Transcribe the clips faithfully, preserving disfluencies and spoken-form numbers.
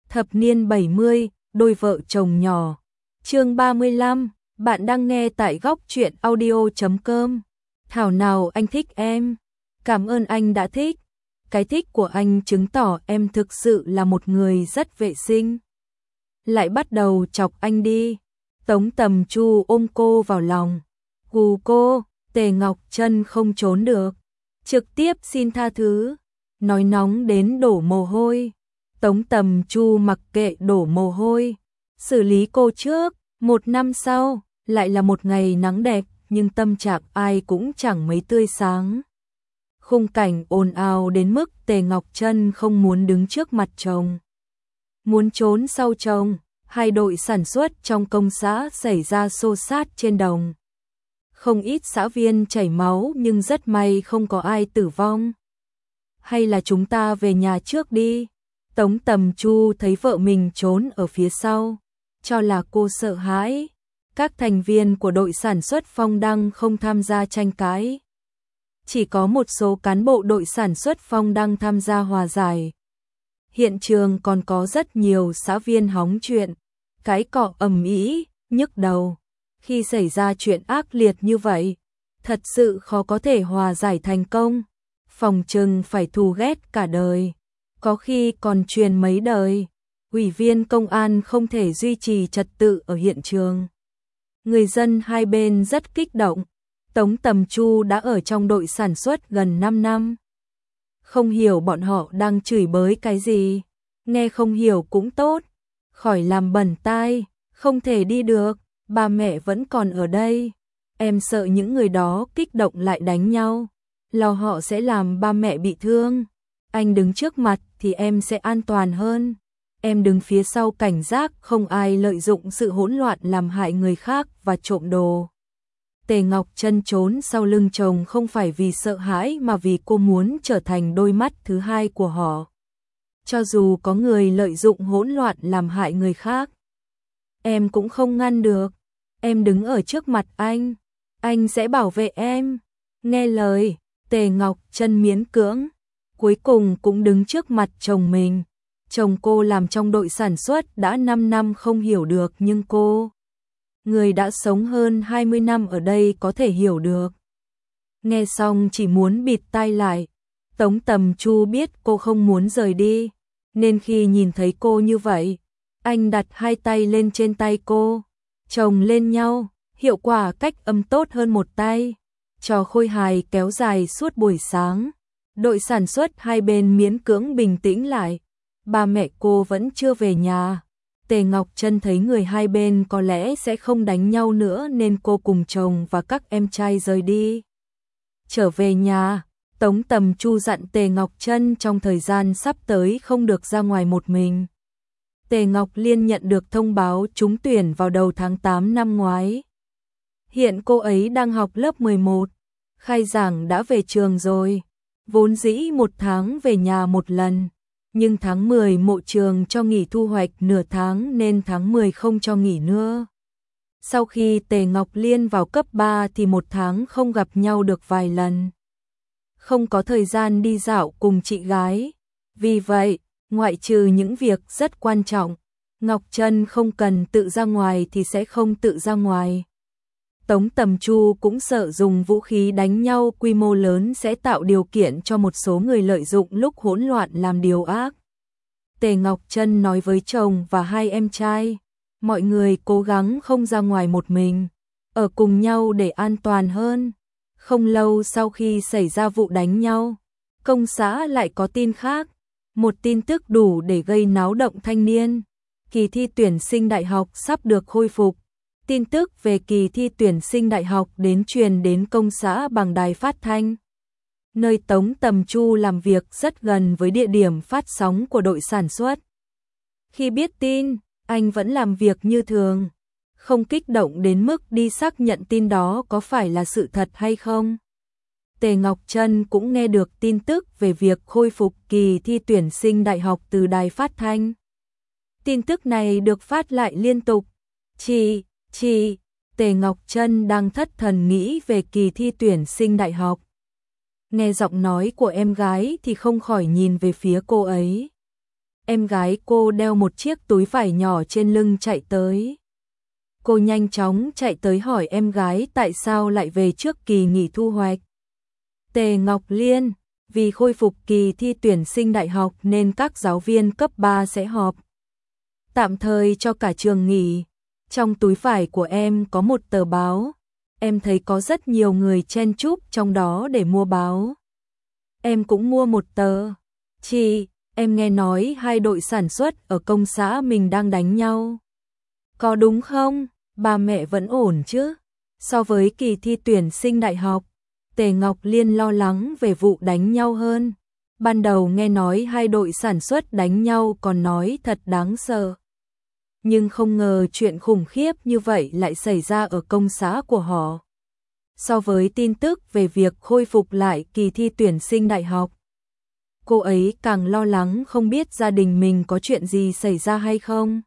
Thập niên bảy mươi, đôi vợ chồng nhỏ. Chương ba mươi lăm, bạn đang nghe tại góc truyện audio chấm com. Thảo nào anh thích em. Cảm ơn anh đã thích. Cái thích của anh chứng tỏ em thực sự là một người rất vệ sinh. Lại bắt đầu chọc anh đi. Tống Tầm Chu ôm cô vào lòng. Gù cô, Tề Ngọc Trân không trốn được. Trực tiếp xin tha thứ. Nói nóng đến đổ mồ hôi. Tống Tầm Chu mặc kệ đổ mồ hôi. Xử lý cô trước. Một năm sau, lại là một ngày nắng đẹp, nhưng tâm trạng ai cũng chẳng mấy tươi sáng. Khung cảnh ồn ào đến mức Tề Ngọc Trân không muốn đứng trước mặt chồng. Muốn trốn sau chồng, hai đội sản xuất trong công xã xảy ra xô xát trên đồng. Không ít xã viên chảy máu nhưng rất may không có ai tử vong. Hay là chúng ta về nhà trước đi. Tống Tầm Chu thấy vợ mình trốn ở phía sau, cho là cô sợ hãi. Các thành viên của đội sản xuất Phong Đăng không tham gia tranh cãi. Chỉ có một số cán bộ đội sản xuất Phong Đăng tham gia hòa giải. Hiện trường còn có rất nhiều xã viên hóng chuyện, cái cọ ầm ĩ, nhức đầu. Khi xảy ra chuyện ác liệt như vậy, thật sự khó có thể hòa giải thành công. Phòng trừng phải thù ghét cả đời, có khi còn truyền mấy đời. Ủy viên công an không thể duy trì trật tự ở hiện trường. Người dân hai bên rất kích động. Tống Tầm Chu đã ở trong đội sản xuất gần năm năm. Không hiểu bọn họ đang chửi bới cái gì. Nghe không hiểu cũng tốt. Khỏi làm bẩn tai, không thể đi được. Ba mẹ vẫn còn ở đây. Em sợ những người đó kích động lại đánh nhau. Lo họ sẽ làm ba mẹ bị thương. Anh đứng trước mặt thì em sẽ an toàn hơn. Em đứng phía sau cảnh giác không ai lợi dụng sự hỗn loạn làm hại người khác và trộm đồ. Tề Ngọc Trân trốn sau lưng chồng không phải vì sợ hãi mà vì cô muốn trở thành đôi mắt thứ hai của họ. Cho dù có người lợi dụng hỗn loạn làm hại người khác, em cũng không ngăn được. Em đứng ở trước mặt anh, anh sẽ bảo vệ em. Nghe lời, Tề Ngọc Trân miễn cưỡng, cuối cùng cũng đứng trước mặt chồng mình. Chồng cô làm trong đội sản xuất đã năm năm không hiểu được nhưng cô, người đã sống hơn hai mươi năm ở đây có thể hiểu được. Nghe xong chỉ muốn bịt tai lại. Tống Tầm Chu biết cô không muốn rời đi, nên khi nhìn thấy cô như vậy, anh đặt hai tay lên trên tay cô, chồng lên nhau, hiệu quả cách âm tốt hơn một tay. Trò khôi hài kéo dài suốt buổi sáng. Đội sản xuất hai bên miễn cưỡng bình tĩnh lại. Ba mẹ cô vẫn chưa về nhà. Tề Ngọc Trân thấy người hai bên có lẽ sẽ không đánh nhau nữa nên cô cùng chồng và các em trai rời đi. Trở về nhà, Tống Tầm Chu dặn Tề Ngọc Trân trong thời gian sắp tới không được ra ngoài một mình. Tề Ngọc Liên nhận được thông báo trúng tuyển vào đầu tháng tám năm ngoái. Hiện cô ấy đang học lớp mười một, khai giảng đã về trường rồi. Vốn dĩ một tháng về nhà một lần. Nhưng tháng mười mộ trường cho nghỉ thu hoạch nửa tháng nên tháng mười không cho nghỉ nữa. Sau khi Tề Ngọc Liên vào cấp ba thì một tháng không gặp nhau được vài lần. Không có thời gian đi dạo cùng chị gái. Vì vậy, ngoại trừ những việc rất quan trọng, Ngọc Trân không cần tự ra ngoài thì sẽ không tự ra ngoài. Tống Tầm Chu cũng sợ dùng vũ khí đánh nhau quy mô lớn sẽ tạo điều kiện cho một số người lợi dụng lúc hỗn loạn làm điều ác. Tề Ngọc Trân nói với chồng và hai em trai, mọi người cố gắng không ra ngoài một mình, ở cùng nhau để an toàn hơn. Không lâu sau khi xảy ra vụ đánh nhau, công xã lại có tin khác, một tin tức đủ để gây náo động thanh niên. Kỳ thi tuyển sinh đại học sắp được khôi phục. Tin tức về kỳ thi tuyển sinh đại học đến truyền đến công xã bằng đài phát thanh, nơi Tống Tầm Chu làm việc rất gần với địa điểm phát sóng của đội sản xuất. Khi biết tin, anh vẫn làm việc như thường, không kích động đến mức đi xác nhận tin đó có phải là sự thật hay không. Tề Ngọc Trân cũng nghe được tin tức về việc khôi phục kỳ thi tuyển sinh đại học từ đài phát thanh. Tin tức này được phát lại liên tục. Chị, chị, Tề Ngọc Trân đang thất thần nghĩ về kỳ thi tuyển sinh đại học. Nghe giọng nói của em gái thì không khỏi nhìn về phía cô ấy. em gái cô đeo một chiếc túi vải nhỏ trên lưng chạy tới. Cô nhanh chóng chạy tới hỏi em gái tại sao lại về trước kỳ nghỉ thu hoạch. Tề Ngọc Liên, vì khôi phục kỳ thi tuyển sinh đại học nên các giáo viên cấp ba sẽ họp tạm thời cho cả trường nghỉ. Trong túi vải của em có một tờ báo. Em thấy có rất nhiều người chen chúc trong đó để mua báo. Em cũng mua một tờ. Chị, em nghe nói hai đội sản xuất ở công xã mình đang đánh nhau. Có đúng không? Ba mẹ vẫn ổn chứ? So với kỳ thi tuyển sinh đại học, Tề Ngọc Liên lo lắng về vụ đánh nhau hơn. Ban đầu nghe nói hai đội sản xuất đánh nhau còn nói thật đáng sợ. Nhưng không ngờ chuyện khủng khiếp như vậy lại xảy ra ở công xã của họ. So với tin tức về việc khôi phục lại kỳ thi tuyển sinh đại học, cô ấy càng lo lắng không biết gia đình mình có chuyện gì xảy ra hay không.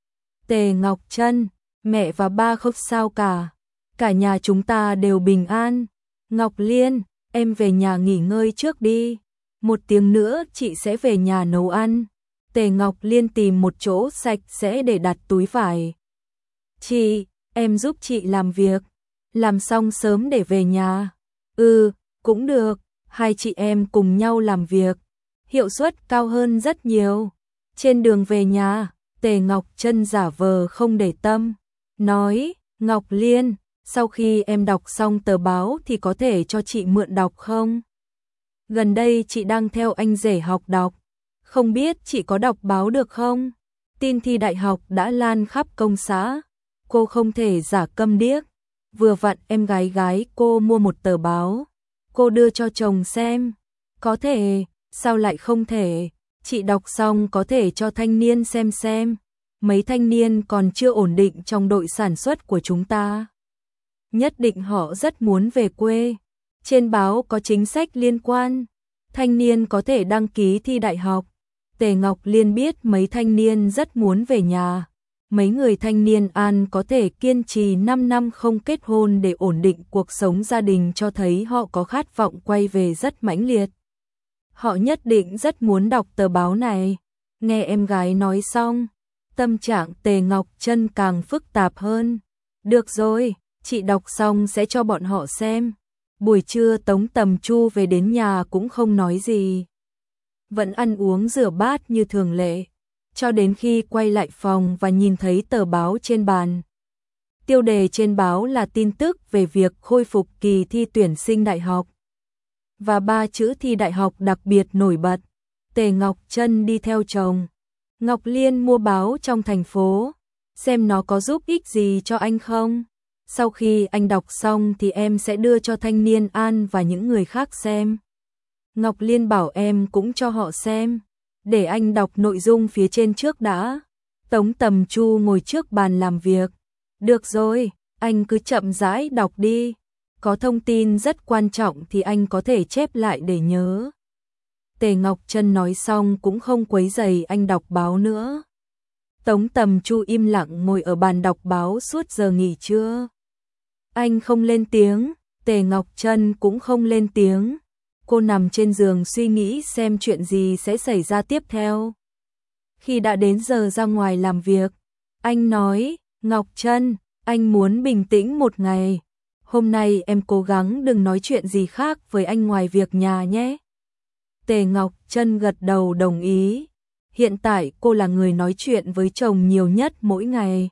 Tề Ngọc Trân, mẹ và ba không sao cả. Cả nhà chúng ta đều bình an. Ngọc Liên, em về nhà nghỉ ngơi trước đi. Một tiếng nữa chị sẽ về nhà nấu ăn. Tề Ngọc Liên tìm một chỗ sạch sẽ để đặt túi vải. Chị, em giúp chị làm việc. Làm xong sớm để về nhà. Ừ, cũng được. Hai chị em cùng nhau làm việc. Hiệu suất cao hơn rất nhiều. Trên đường về nhà, Tề Ngọc Trân giả vờ không để tâm. Nói, Ngọc Liên, sau khi em đọc xong tờ báo thì có thể cho chị mượn đọc không? Gần đây chị đang theo anh rể học đọc. Không biết chị có đọc báo được không? Tin thi đại học đã lan khắp công xã. Cô không thể giả câm điếc. Vừa vặn em gái gái cô mua một tờ báo. Cô đưa cho chồng xem. Có thể, sao lại không thể? Chị đọc xong có thể cho thanh niên xem xem. Mấy thanh niên còn chưa ổn định trong đội sản xuất của chúng ta. Nhất định họ rất muốn về quê. Trên báo có chính sách liên quan. Thanh niên có thể đăng ký thi đại học. Tề Ngọc Liên biết mấy thanh niên rất muốn về nhà. Mấy người thanh niên An có thể kiên trì năm năm không kết hôn để ổn định cuộc sống gia đình cho thấy họ có khát vọng quay về rất mãnh liệt. Họ nhất định rất muốn đọc tờ báo này. Nghe em gái nói xong, tâm trạng Tề Ngọc Trân càng phức tạp hơn. Được rồi, chị đọc xong sẽ cho bọn họ xem. Buổi trưa Tống Tầm Chu về đến nhà cũng không nói gì. Vẫn ăn uống rửa bát như thường lệ. Cho đến khi quay lại phòng và nhìn thấy tờ báo trên bàn. Tiêu đề trên báo là tin tức về việc khôi phục kỳ thi tuyển sinh đại học. Và ba chữ thi đại học đặc biệt nổi bật. Tề Ngọc Trân đi theo chồng. Ngọc Liên mua báo trong thành phố. Xem nó có giúp ích gì cho anh không? Sau khi anh đọc xong thì em sẽ đưa cho thanh niên An và những người khác xem. Ngọc Liên bảo em cũng cho họ xem. Để anh đọc nội dung phía trên trước đã. Tống Tầm Chu ngồi trước bàn làm việc. Được rồi, anh cứ chậm rãi đọc đi. Có thông tin rất quan trọng thì anh có thể chép lại để nhớ. Tề Ngọc Trân nói xong cũng không quấy rầy anh đọc báo nữa. Tống Tầm Chu im lặng ngồi ở bàn đọc báo suốt giờ nghỉ trưa. Anh không lên tiếng, Tề Ngọc Trân cũng không lên tiếng. Cô nằm trên giường suy nghĩ xem chuyện gì sẽ xảy ra tiếp theo. Khi đã đến giờ ra ngoài làm việc, anh nói, Ngọc Trân, anh muốn bình tĩnh một ngày. Hôm nay em cố gắng đừng nói chuyện gì khác với anh ngoài việc nhà nhé. Tề Ngọc Trân gật đầu đồng ý. Hiện tại cô là người nói chuyện với chồng nhiều nhất mỗi ngày.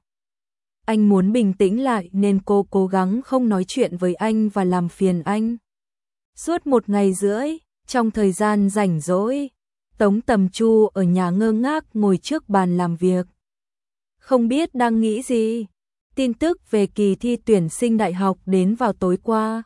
Anh muốn bình tĩnh lại nên cô cố gắng không nói chuyện với anh và làm phiền anh. Suốt một ngày rưỡi, trong thời gian rảnh rỗi, Tống Tầm Chu ở nhà ngơ ngác ngồi trước bàn làm việc. Không biết đang nghĩ gì. Tin tức về kỳ thi tuyển sinh đại học đến vào tối qua.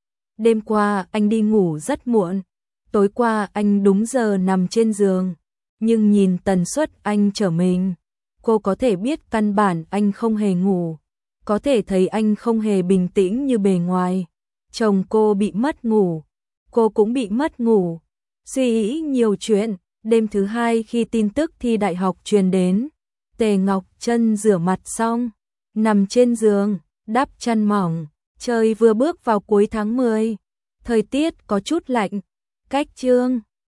Đêm qua anh đi ngủ rất muộn. Tối qua anh đúng giờ nằm trên giường. Nhưng nhìn tần suất anh trở mình, cô có thể biết căn bản anh không hề ngủ. Có thể thấy anh không hề bình tĩnh như bề ngoài. Chồng cô bị mất ngủ. Cô cũng bị mất ngủ. Suy nghĩ nhiều chuyện. Đêm thứ hai khi tin tức thi đại học truyền đến, Tề Ngọc Trân rửa mặt xong, nằm trên giường, đắp chăn mỏng. Trời vừa bước vào cuối tháng mười. Thời tiết có chút lạnh. Cách chương